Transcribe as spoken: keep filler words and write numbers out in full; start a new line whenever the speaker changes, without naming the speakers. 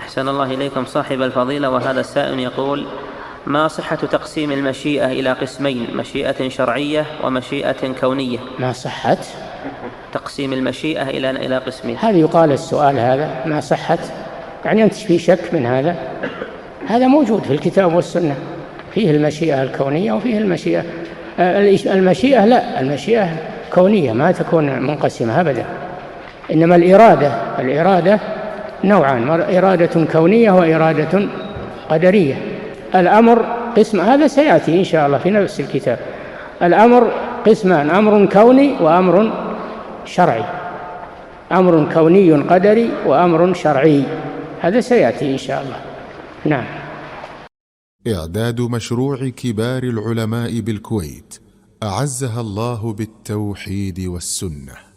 أحسن الله إليكم صاحب الفضيلة. وهذا السائل يقول: ما صحة تقسيم المشيئة إلى قسمين، مشيئة شرعية ومشيئة كونية؟
ما صحة
تقسيم المشيئة إلى إلى قسمين.
هذا يقال السؤال هذا ما صحة، يعني أنت في شك من هذا؟ هذا موجود في الكتاب والسنة، فيه المشيئة الكونية وفيه المشيئة المشيئة لا المشيئة كونية ما تكون منقسمة أبدا، إنما الإرادة الإرادة نوعان: إرادة كونية وإرادة قدرية. الأمر قسم، هذا سيأتي إن شاء الله في نفس الكتاب. الأمر قسمان: أمر كوني وأمر شرعي، أمر كوني قدري وأمر شرعي، هذا سيأتي إن شاء الله. نعم.
إعداد مشروع كبار العلماء بالكويت أعزها الله بالتوحيد والسنة.